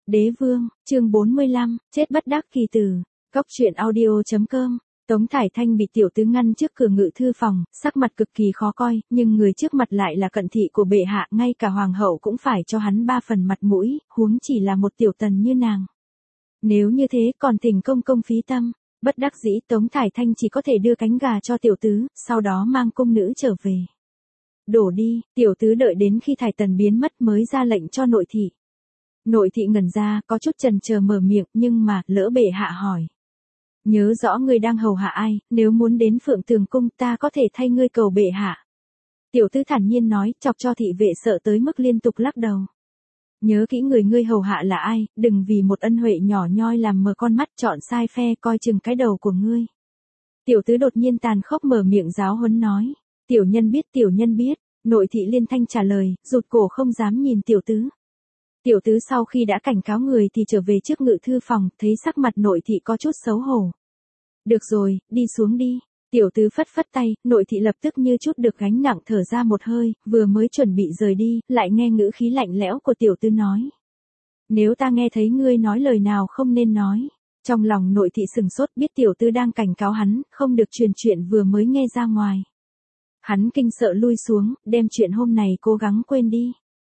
Đế vương, chương 45, chết bất đắc kỳ tử. Góc truyện audio.com. Tống Thải Thanh bị tiểu tứ ngăn trước cửa ngự thư phòng, sắc mặt cực kỳ khó coi, nhưng người trước mặt lại là cận thị của bệ hạ, ngay cả hoàng hậu cũng phải cho hắn 3 phần mặt mũi, huống chỉ là một tiểu tần như nàng. Nếu như thế còn thỉnh công công phí tâm, bất đắc dĩ Tống Thải Thanh chỉ có thể đưa cánh gà cho tiểu tứ, sau đó mang cung nữ trở về. Đổ đi, tiểu tứ đợi đến khi Thải Tần biến mất mới ra lệnh cho nội thị. Nội thị ngẩn ra, có chút chần chờ mở miệng, nhưng mà, lỡ bệ hạ hỏi. Nhớ rõ ngươi đang hầu hạ ai, nếu muốn đến Phượng Tường Cung ta có thể thay ngươi cầu bệ hạ. Tiểu tứ thản nhiên nói, chọc cho thị vệ sợ tới mức liên tục lắc đầu. Nhớ kỹ người ngươi hầu hạ là ai, đừng vì một ân huệ nhỏ nhoi làm mờ con mắt chọn sai phe coi chừng cái đầu của ngươi. Tiểu tứ đột nhiên tàn khốc mở miệng giáo huấn nói. Tiểu nhân biết, nội thị liên thanh trả lời, rụt cổ không dám nhìn tiểu tứ. Tiểu tứ sau khi đã cảnh cáo người thì trở về trước ngự thư phòng, thấy sắc mặt nội thị có chút xấu hổ. Được rồi, đi xuống đi. Tiểu tứ phất phất tay, nội thị lập tức như chút được gánh nặng thở ra một hơi, vừa mới chuẩn bị rời đi, lại nghe ngữ khí lạnh lẽo của tiểu tứ nói. Nếu ta nghe thấy ngươi nói lời nào không nên nói. Trong lòng nội thị sừng sốt biết tiểu tứ đang cảnh cáo hắn, không được truyền chuyện vừa mới nghe ra ngoài. Hắn kinh sợ lui xuống, đem chuyện hôm này cố gắng quên đi.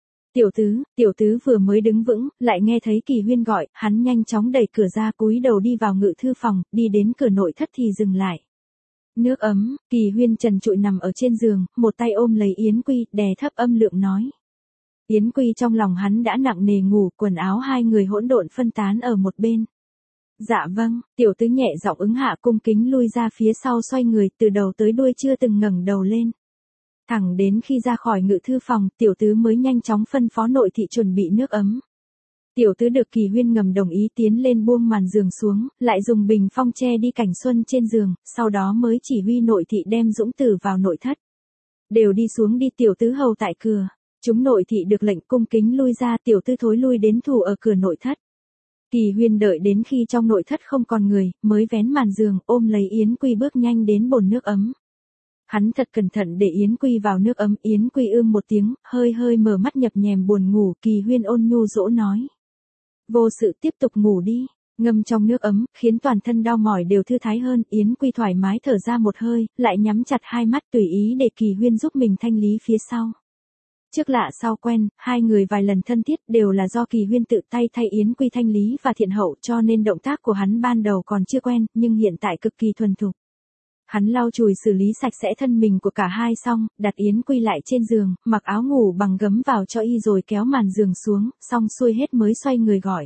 Tiểu tứ vừa mới đứng vững, lại nghe thấy Kỳ Huyên gọi, hắn nhanh chóng đẩy cửa ra cúi đầu đi vào ngự thư phòng, đi đến cửa nội thất thì dừng lại. Nước ấm, Kỳ Huyên trần trụi nằm ở trên giường, một tay ôm lấy Yến Quy, đè thấp âm lượng nói. Yến Quy trong lòng hắn đã nặng nề ngủ, quần áo hai người hỗn độn phân tán ở một bên. Dạ vâng, tiểu tứ nhẹ giọng ứng hạ cung kính lui ra phía sau xoay người, từ đầu tới đuôi chưa từng ngẩng đầu lên. Thẳng đến khi ra khỏi ngự thư phòng, tiểu tứ mới nhanh chóng phân phó nội thị chuẩn bị nước ấm. Tiểu tứ được Kỳ Huyên ngầm đồng ý tiến lên buông màn giường xuống, lại dùng bình phong che đi cảnh xuân trên giường, sau đó mới chỉ huy nội thị đem Dũng Tử vào nội thất. Đều đi xuống đi, tiểu tứ hầu tại cửa. Chúng nội thị được lệnh cung kính lui ra, tiểu tứ thối lui đến thủ ở cửa nội thất. Kỳ Huyên đợi đến khi trong nội thất không còn người, mới vén màn giường, ôm lấy Yến Quy bước nhanh đến bồn nước ấm. Hắn thật cẩn thận để Yến Quy vào nước ấm, Yến Quy một tiếng, hơi mở mắt nhập nhèm buồn ngủ, Kỳ Huyên ôn nhu dỗ nói. Vô sự tiếp tục ngủ đi, ngâm trong nước ấm, khiến toàn thân đau mỏi đều thư thái hơn, Yến Quy thoải mái thở ra một hơi, lại nhắm chặt hai mắt tùy ý để Kỳ Huyên giúp mình thanh lý phía sau. Trước lạ sau quen, hai người vài lần thân thiết đều là do Kỳ Huyên tự tay thay Yến Quy thanh lý và thiện hậu cho nên động tác của hắn ban đầu còn chưa quen, nhưng hiện tại cực kỳ thuần thục. Hắn lau chùi xử lý sạch sẽ thân mình của cả hai xong, đặt Yến Quy lại trên giường, mặc áo ngủ bằng gấm vào cho y rồi kéo màn giường xuống, xong xuôi hết mới xoay người gọi.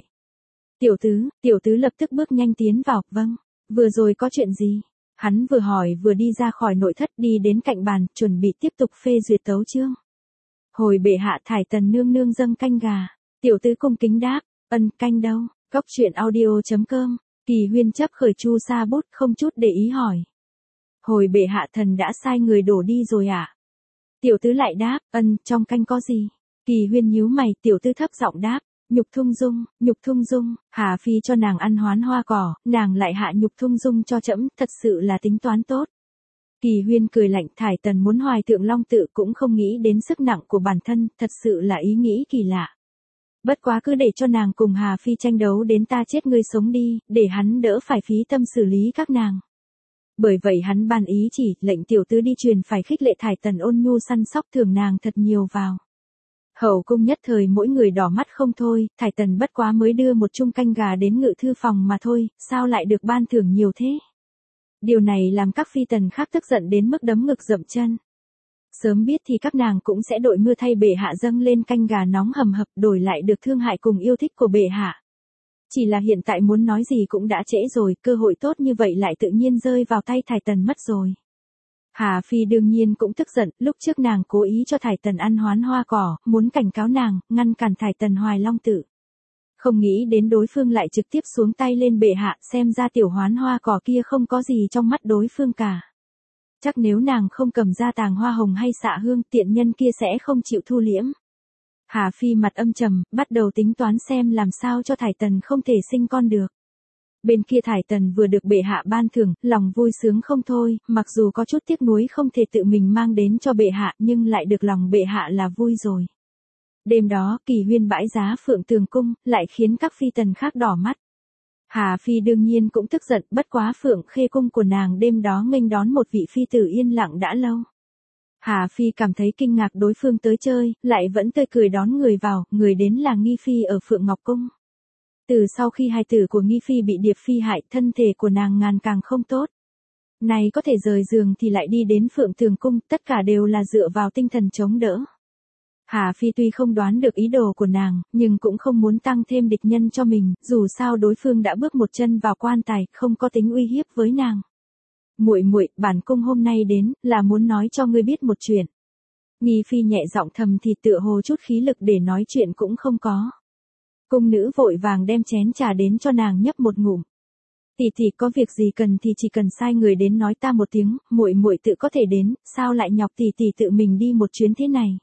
Tiểu tứ lập tức bước nhanh tiến vào, vâng, vừa rồi có chuyện gì? Hắn vừa hỏi vừa đi ra khỏi nội thất đi đến cạnh bàn, chuẩn bị tiếp tục phê duyệt tấu chương. Hồi bệ hạ Thải Tần nương nương dâng canh gà. Tiểu tứ cung kính đáp, canh đâu? Góc truyện audio.com. Kỳ Huyên chấp khởi chu sa bút không chút để ý hỏi. Hồi bệ hạ thần đã sai người đổ đi rồi ạ. Tiểu tứ lại đáp, trong canh có gì? Kỳ Huyên nhíu mày, tiểu tứ thấp giọng đáp, nhục thung dung, Hà Phi cho nàng ăn hoán hoa cỏ, nàng lại hạ nhục thung dung cho trẫm, thật sự là tính toán tốt. Kỳ Huyên cười lạnh, Thải Tần muốn hoài thượng long tự cũng không nghĩ đến sức nặng của bản thân, thật sự là ý nghĩ kỳ lạ. Bất quá cứ để cho nàng cùng Hà Phi tranh đấu đến ta chết ngươi sống đi, để hắn đỡ phải phí tâm xử lý các nàng. Bởi vậy hắn ban ý chỉ, lệnh tiểu tứ đi truyền phải khích lệ Thải Tần ôn nhu săn sóc thưởng nàng thật nhiều vào. Hậu cung nhất thời mỗi người đỏ mắt không thôi, Thải Tần bất quá mới đưa một chung canh gà đến ngự thư phòng mà thôi, sao lại được ban thưởng nhiều thế? Điều này làm các phi tần khác tức giận đến mức đấm ngực dậm chân. Sớm biết thì các nàng cũng sẽ đội mưa thay bệ hạ dâng lên canh gà nóng hầm hập đổi lại được thương hại cùng yêu thích của bệ hạ. Chỉ là hiện tại muốn nói gì cũng đã trễ rồi, cơ hội tốt như vậy lại tự nhiên rơi vào tay Thải Tần mất rồi. Hà Phi đương nhiên cũng tức giận, lúc trước nàng cố ý cho Thải Tần ăn hoán hoa cỏ, muốn cảnh cáo nàng, ngăn cản Thải Tần hoài long tự. Không nghĩ đến đối phương lại trực tiếp xuống tay lên bệ hạ, xem ra tiểu hoán hoa cỏ kia không có gì trong mắt đối phương cả. Chắc nếu nàng không cầm ra tàng hoa hồng hay xạ hương, tiện nhân kia sẽ không chịu thu liễm. Hà Phi mặt âm trầm, bắt đầu tính toán xem làm sao cho Thải Tần không thể sinh con được. Bên kia Thải Tần vừa được bệ hạ ban thưởng, lòng vui sướng không thôi, mặc dù có chút tiếc nuối không thể tự mình mang đến cho bệ hạ nhưng lại được lòng bệ hạ là vui rồi. Đêm đó, kỳ huyên bãi giá Phượng Tường Cung, lại khiến các phi tần khác đỏ mắt. Hà Phi đương nhiên cũng tức giận, bất quá Phượng Khê Cung của nàng đêm đó nghênh đón một vị phi tử yên lặng đã lâu. Hà Phi cảm thấy kinh ngạc đối phương tới chơi, lại vẫn tươi cười đón người vào, người đến là Nghi Phi ở Phượng Ngọc Cung. Từ sau khi hài tử của Nghi Phi bị Điệp Phi hại, thân thể của nàng ngàn càng không tốt. Này có thể rời giường thì lại đi đến Phượng Tường Cung, tất cả đều là dựa vào tinh thần chống đỡ. Hà Phi tuy không đoán được ý đồ của nàng, nhưng cũng không muốn tăng thêm địch nhân cho mình, dù sao đối phương đã bước một chân vào quan tài, không có tính uy hiếp với nàng. Muội muội, bản cung hôm nay đến, là muốn nói cho ngươi biết một chuyện. Nghi Phi nhẹ giọng thầm thì tựa hồ chút khí lực để nói chuyện cũng không có. Cung nữ vội vàng đem chén trà đến cho nàng nhấp một ngụm. Tỷ tỷ có việc gì cần thì chỉ cần sai người đến nói ta một tiếng, muội muội tự có thể đến, sao lại nhọc tỷ tỷ tự mình đi một chuyến thế này.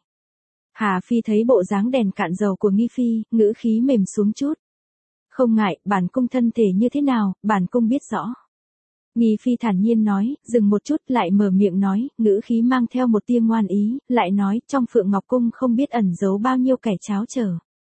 Hà Phi thấy bộ dáng đèn cạn dầu của Nghi Phi, ngữ khí mềm xuống chút. Không ngại, bản cung thân thể như thế nào, bản cung biết rõ. Nghi Phi thản nhiên nói, dừng một chút lại mở miệng nói, ngữ khí mang theo một tia ngoan ý, lại nói, trong Phượng Ngọc Cung không biết ẩn giấu bao nhiêu kẻ cháo trở.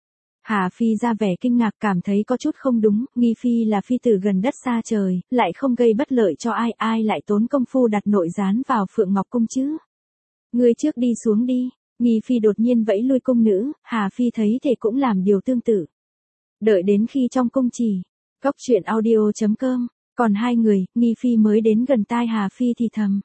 Hà Phi ra vẻ kinh ngạc cảm thấy có chút không đúng, Nghi Phi là phi tử gần đất xa trời, lại không gây bất lợi cho ai, ai lại tốn công phu đặt nội gián vào Phượng Ngọc Cung chứ. Ngươi trước đi xuống đi, Nghi Phi đột nhiên vẫy lui cung nữ, Hà Phi thấy thể cũng làm điều tương tự. Đợi đến khi trong cung chỉ, cóc truyện audio.com, còn hai người, Nghi Phi mới đến gần tai Hà Phi thì thầm.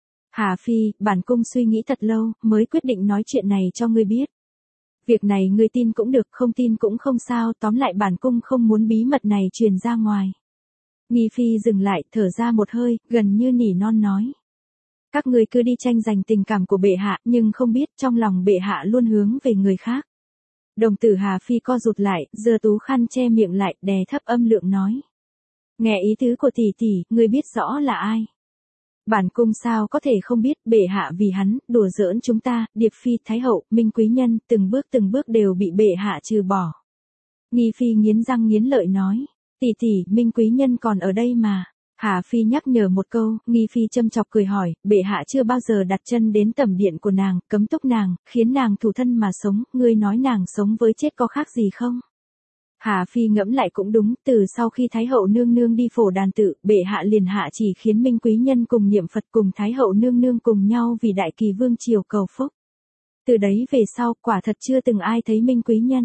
Hà Phi, bản cung suy nghĩ thật lâu, mới quyết định nói chuyện này cho ngươi biết. Việc này ngươi tin cũng được, không tin cũng không sao, tóm lại bản cung không muốn bí mật này truyền ra ngoài. Nghi Phi dừng lại, thở ra một hơi, gần như nỉ non nói. Các ngươi cứ đi tranh giành tình cảm của bệ hạ, nhưng không biết trong lòng bệ hạ luôn hướng về người khác. Đồng tử Hà Phi co rụt lại, giơ tú khăn che miệng lại, đè thấp âm lượng nói. Nghe ý tứ của tỷ tỷ, ngươi biết rõ là ai. Bản cung sao có thể không biết, bệ hạ vì hắn, đùa giỡn chúng ta, Điệp Phi, Thái Hậu, Minh Quý Nhân, từng bước đều bị bệ hạ trừ bỏ. Nghi Phi nghiến răng nghiến lợi nói, tỷ tỷ, Minh Quý Nhân còn ở đây mà. Hà Phi nhắc nhở một câu, Nghi Phi châm chọc cười hỏi, bệ hạ chưa bao giờ đặt chân đến tẩm điện của nàng, cấm túc nàng, khiến nàng thủ thân mà sống, ngươi nói nàng sống với chết có khác gì không? Hà Phi ngẫm lại cũng đúng, từ sau khi Thái Hậu nương nương đi phổ đàn tự, bệ hạ liền hạ chỉ khiến Minh Quý Nhân cùng niệm Phật cùng Thái Hậu nương nương cùng nhau vì đại kỳ vương triều cầu phúc. Từ đấy về sau, quả thật chưa từng ai thấy Minh Quý Nhân.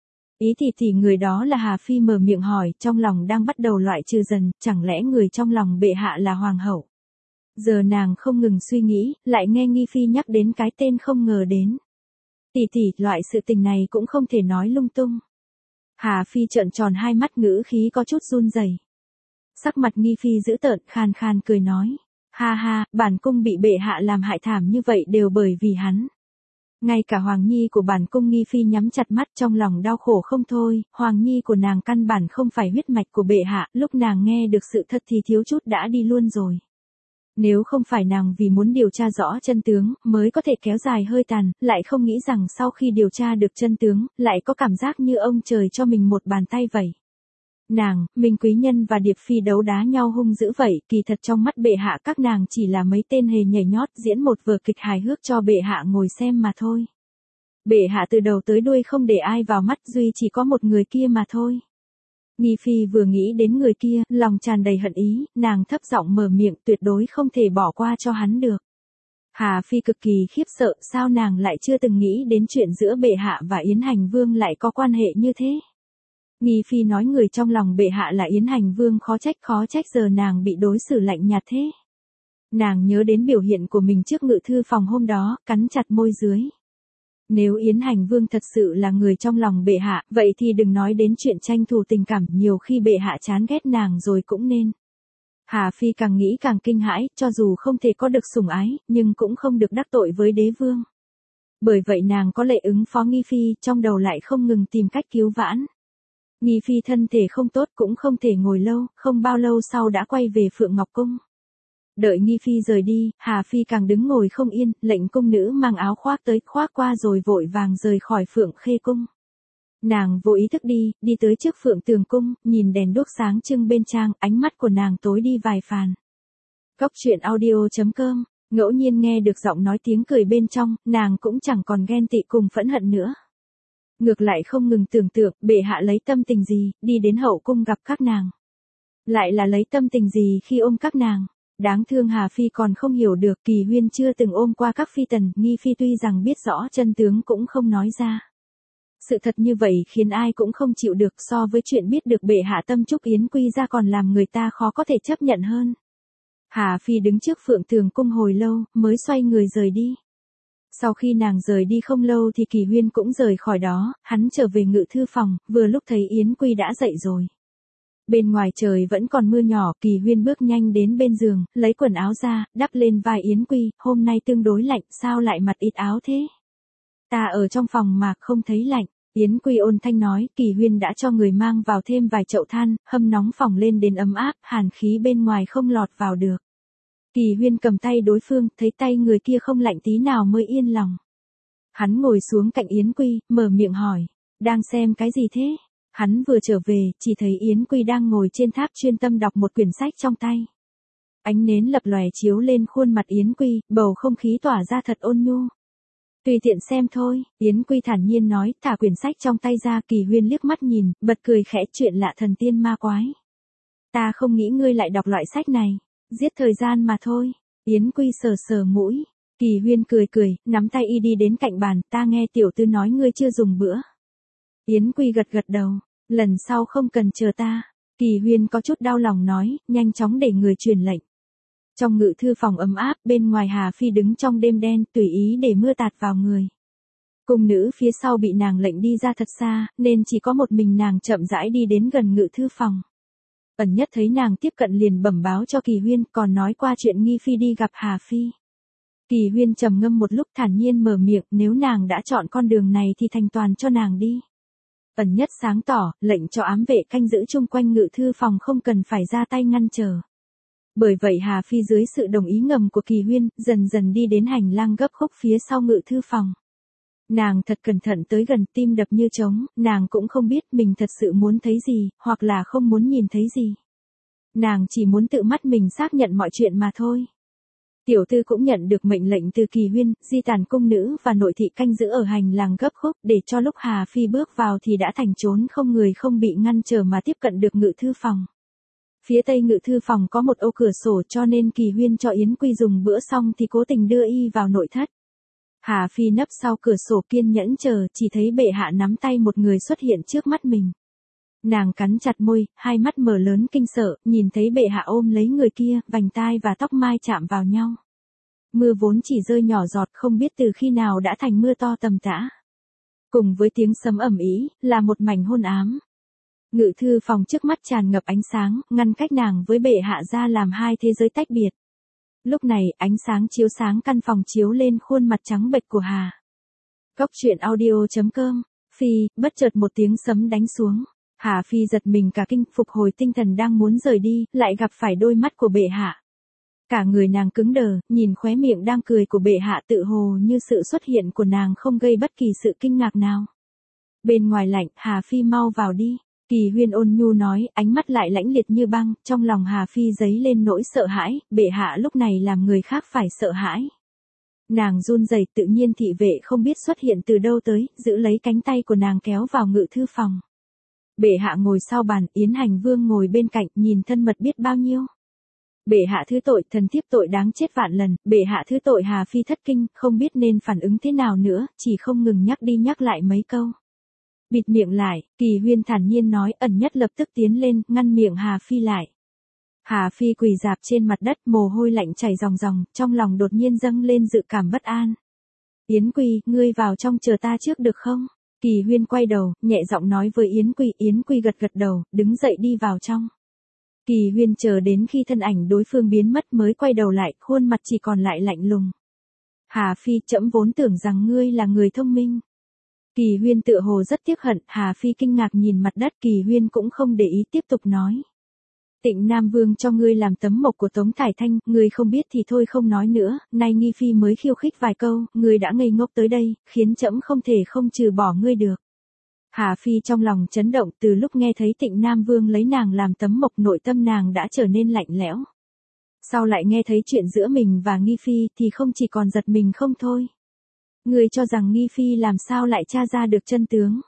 Ý thì người đó là Hà Phi mở miệng hỏi, trong lòng đang bắt đầu loại trừ dần, chẳng lẽ người trong lòng bệ hạ là hoàng hậu. Giờ nàng không ngừng suy nghĩ, lại nghe Nghi Phi nhắc đến cái tên không ngờ đến. Tỷ, loại sự tình này cũng không thể nói lung tung. Hà Phi trợn tròn hai mắt, ngữ khí có chút run rẩy. Sắc mặt Nghi Phi dữ tợn, khàn khàn cười nói. Ha ha, bản cung bị bệ hạ làm hại thảm như vậy đều bởi vì hắn. Ngay cả Hoàng Nhi của bản cung. Nghi Phi nhắm chặt mắt trong lòng đau khổ không thôi, Hoàng Nhi của nàng căn bản không phải huyết mạch của bệ hạ, lúc nàng nghe được sự thật thì thiếu chút đã đi luôn rồi. Nếu không phải nàng vì muốn điều tra rõ chân tướng, mới có thể kéo dài hơi tàn, lại không nghĩ rằng sau khi điều tra được chân tướng, lại có cảm giác như ông trời cho mình một bàn tay vậy. Nàng, Minh Quý Nhân và Điệp Phi đấu đá nhau hung dữ vậy, kỳ thật trong mắt bệ hạ các nàng chỉ là mấy tên hề nhảy nhót diễn một vở kịch hài hước cho bệ hạ ngồi xem mà thôi. Bệ hạ từ đầu tới đuôi không để ai vào mắt, duy chỉ có một người kia mà thôi. Nghi Phi vừa nghĩ đến người kia, lòng tràn đầy hận ý, nàng thấp giọng mở miệng, tuyệt đối không thể bỏ qua cho hắn được. Hà Phi cực kỳ khiếp sợ, sao nàng lại chưa từng nghĩ đến chuyện giữa bệ hạ và Yến Hành Vương lại có quan hệ như thế. Nghi Phi nói người trong lòng bệ hạ là Yến Hành Vương, khó trách giờ nàng bị đối xử lạnh nhạt thế. Nàng nhớ đến biểu hiện của mình trước ngự thư phòng hôm đó, cắn chặt môi dưới. Nếu Yến Hành Vương thật sự là người trong lòng bệ hạ, vậy thì đừng nói đến chuyện tranh thủ tình cảm, nhiều khi bệ hạ chán ghét nàng rồi cũng nên. Hà Phi càng nghĩ càng kinh hãi, cho dù không thể có được sủng ái, nhưng cũng không được đắc tội với đế vương. Bởi vậy nàng có lệ ứng phó Nghi Phi, trong đầu lại không ngừng tìm cách cứu vãn. Nghi Phi thân thể không tốt cũng không thể ngồi lâu, không bao lâu sau đã quay về Phượng Ngọc Cung. Đợi Nghi Phi rời đi, Hà Phi càng đứng ngồi không yên, lệnh cung nữ mang áo khoác tới, khoác qua rồi vội vàng rời khỏi Phượng Khê Cung. Nàng vô ý thức đi tới trước Phượng Tường Cung, nhìn đèn đuốc sáng trưng bên trang, ánh mắt của nàng tối đi vài phần. Cóc truyện audio.com, ngẫu nhiên nghe được giọng nói tiếng cười bên trong, nàng cũng chẳng còn ghen tị cùng phẫn hận nữa. Ngược lại không ngừng tưởng tượng bệ hạ lấy tâm tình gì, đi đến hậu cung gặp các nàng. Lại là lấy tâm tình gì khi ôm các nàng. Đáng thương Hà Phi còn không hiểu được Kỳ Huyên chưa từng ôm qua các phi tần, Nghi Phi tuy rằng biết rõ chân tướng cũng không nói ra. Sự thật như vậy khiến ai cũng không chịu được, so với chuyện biết được bệ hạ tâm trúc Yến Quy ra còn làm người ta khó có thể chấp nhận hơn. Hà Phi đứng trước Phượng Tường cung hồi lâu, mới xoay người rời đi. Sau khi nàng rời đi không lâu thì Kỳ Huyên cũng rời khỏi đó, hắn trở về ngự thư phòng, vừa lúc thấy Yến Quy đã dậy rồi. Bên ngoài trời vẫn còn mưa nhỏ, Kỳ Huyên bước nhanh đến bên giường, lấy quần áo ra, đắp lên vai Yến Quy, hôm nay tương đối lạnh, sao lại mặc ít áo thế? Ta ở trong phòng mà không thấy lạnh. Yến Quy ôn thanh nói, Kỳ Huyên đã cho người mang vào thêm vài chậu than, hâm nóng phòng lên đến ấm áp, hàn khí bên ngoài không lọt vào được. Kỳ Huyên cầm tay đối phương, thấy tay người kia không lạnh tí nào mới yên lòng. Hắn ngồi xuống cạnh Yến Quy, mở miệng hỏi, đang xem cái gì thế? Hắn vừa trở về, chỉ thấy Yến Quy đang ngồi trên tháp chuyên tâm đọc một quyển sách trong tay. Ánh nến lập lòe chiếu lên khuôn mặt Yến Quy, bầu không khí tỏa ra thật ôn nhu. Tùy tiện xem thôi, Yến Quy thản nhiên nói, thả quyển sách trong tay ra. Kỳ Huyên liếc mắt nhìn, bật cười khẽ, chuyện lạ thần tiên ma quái. Ta không nghĩ ngươi lại đọc loại sách này, giết thời gian mà thôi. Yến Quy sờ sờ mũi, Kỳ Huyên cười cười, nắm tay y đi đến cạnh bàn, ta nghe tiểu tư nói ngươi chưa dùng bữa. Yến Quy gật gật đầu, lần sau không cần chờ ta. Kỳ Huyên có chút đau lòng nói, nhanh chóng để người truyền lệnh. Trong ngự thư phòng ấm áp, bên ngoài Hà Phi đứng trong đêm đen, tùy ý để mưa tạt vào người. Cung nữ phía sau bị nàng lệnh đi ra thật xa, nên chỉ có một mình nàng chậm rãi đi đến gần ngự thư phòng. Ẩn Nhất thấy nàng tiếp cận liền bẩm báo cho Kỳ Huyên, còn nói qua chuyện Nghi Phi đi gặp Hà Phi. Kỳ Huyên trầm ngâm một lúc thản nhiên mở miệng, nếu nàng đã chọn con đường này thì thành toàn cho nàng đi. Ẩn Nhất sáng tỏ, lệnh cho ám vệ canh giữ chung quanh ngự thư phòng không cần phải ra tay ngăn trở. Bởi vậy Hà Phi dưới sự đồng ý ngầm của Kỳ Huyên, dần dần đi đến hành lang gấp khúc phía sau ngự thư phòng. Nàng thật cẩn thận tới gần, tim đập như trống, nàng cũng không biết mình thật sự muốn thấy gì, hoặc là không muốn nhìn thấy gì. Nàng chỉ muốn tự mắt mình xác nhận mọi chuyện mà thôi. Tiểu tư cũng nhận được mệnh lệnh từ Kỳ Huyên, di tản cung nữ và nội thị canh giữ ở hành lang gấp khúc, để cho lúc Hà Phi bước vào thì đã thành trốn không người không bị ngăn trở mà tiếp cận được ngự thư phòng. Phía tây ngự thư phòng có một ô cửa sổ cho nên Kỳ Huyên cho Yến Quy dùng bữa xong thì cố tình đưa y vào nội thất. Hà Phi nấp sau cửa sổ kiên nhẫn chờ, chỉ thấy bệ hạ nắm tay một người xuất hiện trước mắt mình. Nàng cắn chặt môi, hai mắt mở lớn kinh sợ, nhìn thấy bệ hạ ôm lấy người kia, vành tai và tóc mai chạm vào nhau. Mưa vốn chỉ rơi nhỏ giọt không biết từ khi nào đã thành mưa to tầm tã. Cùng với tiếng sấm ầm ĩ, là một mảnh hôn ám. Ngự thư phòng trước mắt tràn ngập ánh sáng, ngăn cách nàng với bệ hạ ra làm hai thế giới tách biệt. Lúc này, ánh sáng chiếu sáng căn phòng chiếu lên khuôn mặt trắng bệch của Hà. Cốc truyện audio.com, Phi, bất chợt một tiếng sấm đánh xuống. Hà Phi giật mình cả kinh, phục hồi tinh thần đang muốn rời đi, lại gặp phải đôi mắt của bệ hạ. Cả người nàng cứng đờ, nhìn khóe miệng đang cười của bệ hạ tự hồ như sự xuất hiện của nàng không gây bất kỳ sự kinh ngạc nào. Bên ngoài lạnh, Hà Phi mau vào đi. Kỳ Huyên ôn nhu nói, ánh mắt lại lãnh liệt như băng, trong lòng Hà Phi dấy lên nỗi sợ hãi, bệ hạ lúc này làm người khác phải sợ hãi. Nàng run rẩy, tự nhiên thị vệ không biết xuất hiện từ đâu tới, giữ lấy cánh tay của nàng kéo vào ngự thư phòng. Bệ hạ ngồi sau bàn, Yến Hành Vương ngồi bên cạnh, nhìn thân mật biết bao nhiêu. Bệ hạ thứ tội, thần thiếp tội đáng chết vạn lần, bệ hạ thứ tội. Hà Phi thất kinh, không biết nên phản ứng thế nào nữa, chỉ không ngừng nhắc đi nhắc lại mấy câu. Bịt miệng lại, Kỳ Huyên thản nhiên nói, Ẩn Nhất lập tức tiến lên, ngăn miệng Hà Phi lại. Hà Phi quỳ rạp trên mặt đất, mồ hôi lạnh chảy ròng ròng, trong lòng đột nhiên dâng lên dự cảm bất an. Yến Quy, ngươi vào trong chờ ta trước được không? Kỳ Huyên quay đầu, nhẹ giọng nói với Yến Quy gật gật đầu, đứng dậy đi vào trong. Kỳ Huyên chờ đến khi thân ảnh đối phương biến mất mới quay đầu lại, khuôn mặt chỉ còn lại lạnh lùng. Hà Phi, trẫm vốn tưởng rằng ngươi là người thông minh. Kỳ Huyên tựa hồ rất tiếc hận, Hà Phi kinh ngạc nhìn mặt đất, Kỳ Huyên cũng không để ý tiếp tục nói. Tịnh Nam Vương cho ngươi làm tấm mộc của Tống Thải Thanh, ngươi không biết thì thôi không nói nữa, nay Nghi Phi mới khiêu khích vài câu, ngươi đã ngây ngốc tới đây, khiến trẫm không thể không trừ bỏ ngươi được. Hà Phi trong lòng chấn động, từ lúc nghe thấy Tịnh Nam Vương lấy nàng làm tấm mộc nội tâm nàng đã trở nên lạnh lẽo. Sau lại nghe thấy chuyện giữa mình và Nghi Phi thì không chỉ còn giật mình không thôi. Ngươi cho rằng Nghi Phi làm sao lại tra ra được chân tướng?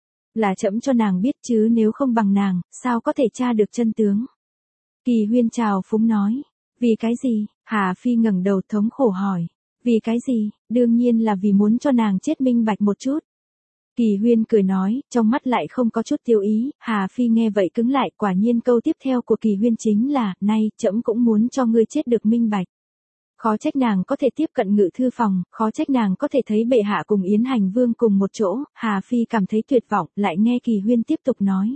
Là trẫm cho nàng biết chứ nếu không bằng nàng, sao có thể tra được chân tướng? Kỳ Huyên trào phúng nói. Vì cái gì? Hà Phi ngẩng đầu thống khổ hỏi. Vì cái gì? Đương nhiên là vì muốn cho nàng chết minh bạch một chút. Kỳ Huyên cười nói, trong mắt lại không có chút tiêu ý. Hà Phi nghe vậy cứng lại, quả nhiên câu tiếp theo của Kỳ Huyên chính là, nay, trẫm cũng muốn cho ngươi chết được minh bạch. Khó trách nàng có thể tiếp cận ngự thư phòng, khó trách nàng có thể thấy bệ hạ cùng Yến Hành Vương cùng một chỗ. Hà Phi cảm thấy tuyệt vọng, lại nghe Kỳ Huyên tiếp tục nói.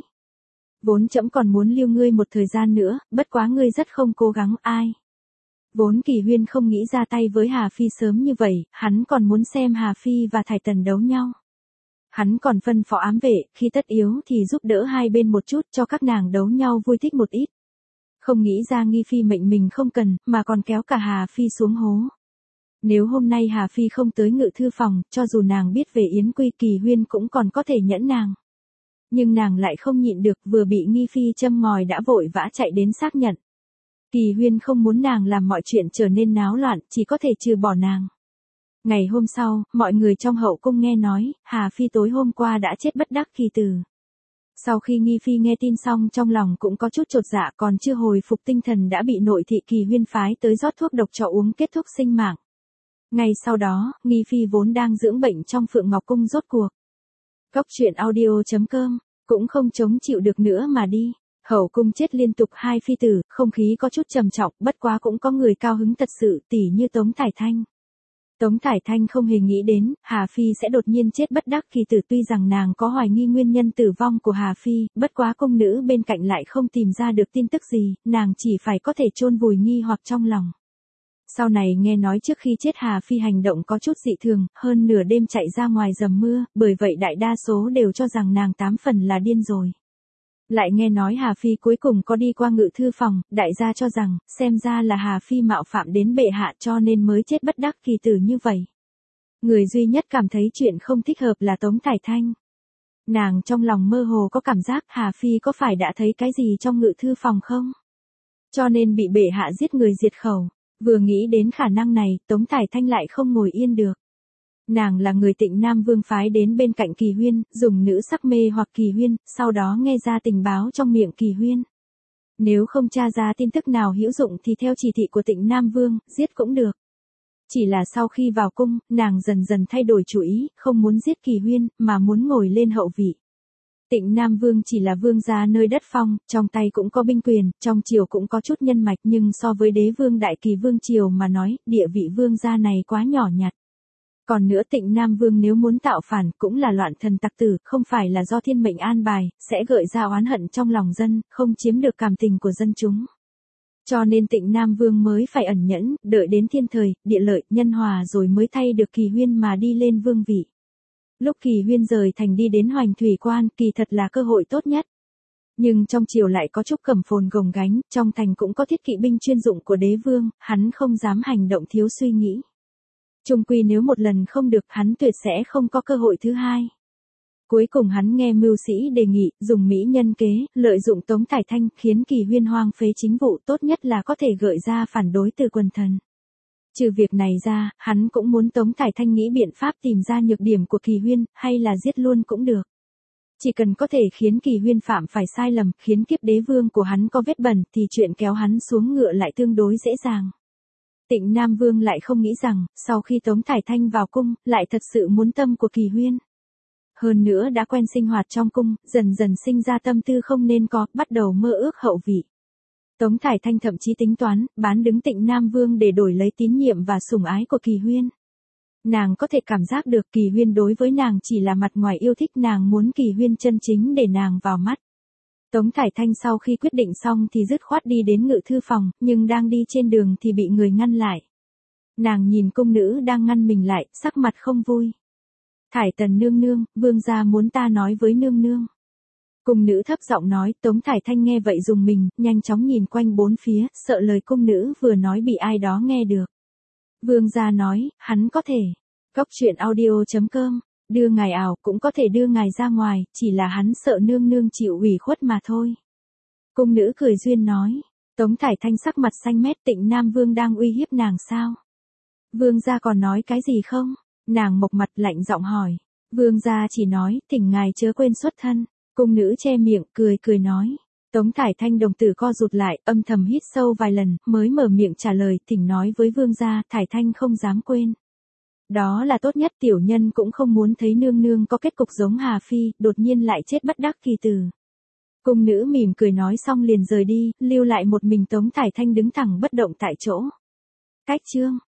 Vốn trẫm còn muốn lưu ngươi một thời gian nữa, bất quá ngươi rất không cố gắng ai. Vốn Kỳ Huyên không nghĩ ra tay với Hà Phi sớm như vậy, hắn còn muốn xem Hà Phi và Thải Tần đấu nhau. Hắn còn phân phó ám vệ, khi tất yếu thì giúp đỡ hai bên một chút cho các nàng đấu nhau vui thích một ít. Không nghĩ ra Nghi Phi mệnh mình không cần, mà còn kéo cả Hà Phi xuống hố. Nếu hôm nay Hà Phi không tới ngự thư phòng, cho dù nàng biết về Yến Quy, Kỳ Huyên cũng còn có thể nhẫn nàng. Nhưng nàng lại không nhịn được, vừa bị Nghi Phi châm ngòi đã vội vã chạy đến xác nhận. Kỳ Huyên không muốn nàng làm mọi chuyện trở nên náo loạn, chỉ có thể trừ bỏ nàng. Ngày hôm sau, mọi người trong hậu cung nghe nói, Hà Phi tối hôm qua đã chết bất đắc kỳ tử. Sau khi Nghi Phi nghe tin xong trong lòng cũng có chút chột dạ, còn chưa hồi phục tinh thần đã bị nội thị Kỳ Huyên phái tới rót thuốc độc cho uống kết thúc sinh mạng. Ngay sau đó, Nghi Phi vốn đang dưỡng bệnh trong Phượng Ngọc Cung rốt cuộc. Cóc truyện audio.com, cũng không chống chịu được nữa mà đi. Hậu cung chết liên tục hai phi tử, không khí có chút trầm trọng, bất quá cũng có người cao hứng thật sự, tỉ như Tống Thải Thanh. Tống Thải Thanh không hề nghĩ đến, Hà Phi sẽ đột nhiên chết bất đắc kỳ tử, tuy rằng nàng có hoài nghi nguyên nhân tử vong của Hà Phi, bất quá cung nữ bên cạnh lại không tìm ra được tin tức gì, nàng chỉ phải có thể chôn vùi nghi hoặc trong lòng. Sau này nghe nói trước khi chết Hà Phi hành động có chút dị thường, hơn nửa đêm chạy ra ngoài dầm mưa, bởi vậy đại đa số đều cho rằng nàng 8 phần là điên rồi. Lại nghe nói Hà Phi cuối cùng có đi qua ngự thư phòng, đại gia cho rằng, xem ra là Hà Phi mạo phạm đến bệ hạ cho nên mới chết bất đắc kỳ tử như vậy. Người duy nhất cảm thấy chuyện không thích hợp là Tống Thải Thanh. Nàng trong lòng mơ hồ có cảm giác Hà Phi có phải đã thấy cái gì trong ngự thư phòng không? Cho nên bị bệ hạ giết người diệt khẩu. Vừa nghĩ đến khả năng này, Tống Thải Thanh lại không ngồi yên được. Nàng là người Tịnh Nam Vương phái đến bên cạnh Kỳ Huyên, dùng nữ sắc mê hoặc Kỳ Huyên, sau đó nghe ra tình báo trong miệng Kỳ Huyên. Nếu không tra ra tin tức nào hữu dụng thì theo chỉ thị của Tịnh Nam Vương, giết cũng được. Chỉ là sau khi vào cung, nàng dần dần thay đổi chủ ý, không muốn giết Kỳ Huyên, mà muốn ngồi lên hậu vị. Tịnh Nam Vương chỉ là vương gia nơi đất phong, trong tay cũng có binh quyền, trong triều cũng có chút nhân mạch, nhưng so với đế vương Đại Kỳ Vương triều mà nói, địa vị vương gia này quá nhỏ nhặt. Còn nữa Tịnh Nam Vương nếu muốn tạo phản cũng là loạn thần tặc tử, không phải là do thiên mệnh an bài, sẽ gợi ra oán hận trong lòng dân, không chiếm được cảm tình của dân chúng. Cho nên Tịnh Nam Vương mới phải ẩn nhẫn, đợi đến thiên thời, địa lợi, nhân hòa rồi mới thay được Kỳ Huyên mà đi lên vương vị. Lúc Kỳ Huyên rời thành đi đến Hoành Thủy Quan, kỳ thật là cơ hội tốt nhất. Nhưng trong triều lại có Trúc Cẩm Phồn gồng gánh, trong thành cũng có thiết kỵ binh chuyên dụng của đế vương, hắn không dám hành động thiếu suy nghĩ. Chung quy nếu một lần không được hắn tuyệt sẽ không có cơ hội thứ hai. Cuối cùng hắn nghe mưu sĩ đề nghị, dùng mỹ nhân kế, lợi dụng Tống Thải Thanh, khiến Kỳ Huyên hoang phế chính vụ, tốt nhất là có thể gợi ra phản đối từ quần thần. Trừ việc này ra, hắn cũng muốn Tống Thải Thanh nghĩ biện pháp tìm ra nhược điểm của Kỳ Huyên, hay là giết luôn cũng được. Chỉ cần có thể khiến Kỳ Huyên phạm phải sai lầm, khiến kiếp đế vương của hắn có vết bẩn, thì chuyện kéo hắn xuống ngựa lại tương đối dễ dàng. Tịnh Nam Vương lại không nghĩ rằng, sau khi Tống Thải Thanh vào cung, lại thật sự muốn tâm của Kỳ Huyên. Hơn nữa đã quen sinh hoạt trong cung, dần dần sinh ra tâm tư không nên có, bắt đầu mơ ước hậu vị. Tống Thải Thanh thậm chí tính toán, bán đứng Tịnh Nam Vương để đổi lấy tín nhiệm và sủng ái của Kỳ Huyên. Nàng có thể cảm giác được Kỳ Huyên đối với nàng chỉ là mặt ngoài yêu thích, nàng muốn Kỳ Huyên chân chính để nàng vào mắt. Tống Thải Thanh sau khi quyết định xong thì dứt khoát đi đến ngự thư phòng, nhưng đang đi trên đường thì bị người ngăn lại. Nàng nhìn cung nữ đang ngăn mình lại, sắc mặt không vui. Thải Tần nương nương, vương gia muốn ta nói với nương nương. Cung nữ thấp giọng nói, Tống Thải Thanh nghe vậy dùng mình, nhanh chóng nhìn quanh bốn phía, sợ lời cung nữ vừa nói bị ai đó nghe được. Vương gia nói, hắn có thể. Cóc truyện audio.com, đưa ngài ảo cũng có thể đưa ngài ra ngoài, chỉ là hắn sợ nương nương chịu ủy khuất mà thôi. Cung nữ cười duyên nói, Tống Thải Thanh sắc mặt xanh mét, Tịnh Nam Vương đang uy hiếp nàng sao? Vương gia còn nói cái gì không? Nàng mộc mặt lạnh giọng hỏi. Vương gia chỉ nói, thỉnh ngài chớ quên xuất thân. Cung nữ che miệng, cười cười nói. Tống Thải Thanh đồng tử co rụt lại, âm thầm hít sâu vài lần, mới mở miệng trả lời, thỉnh nói với vương gia, Thải Thanh không dám quên. Đó là tốt nhất, tiểu nhân cũng không muốn thấy nương nương có kết cục giống Hà Phi, đột nhiên lại chết bất đắc kỳ tử. Cung nữ mỉm cười nói xong liền rời đi, lưu lại một mình Tống Thải Thanh đứng thẳng bất động tại chỗ. Cách chương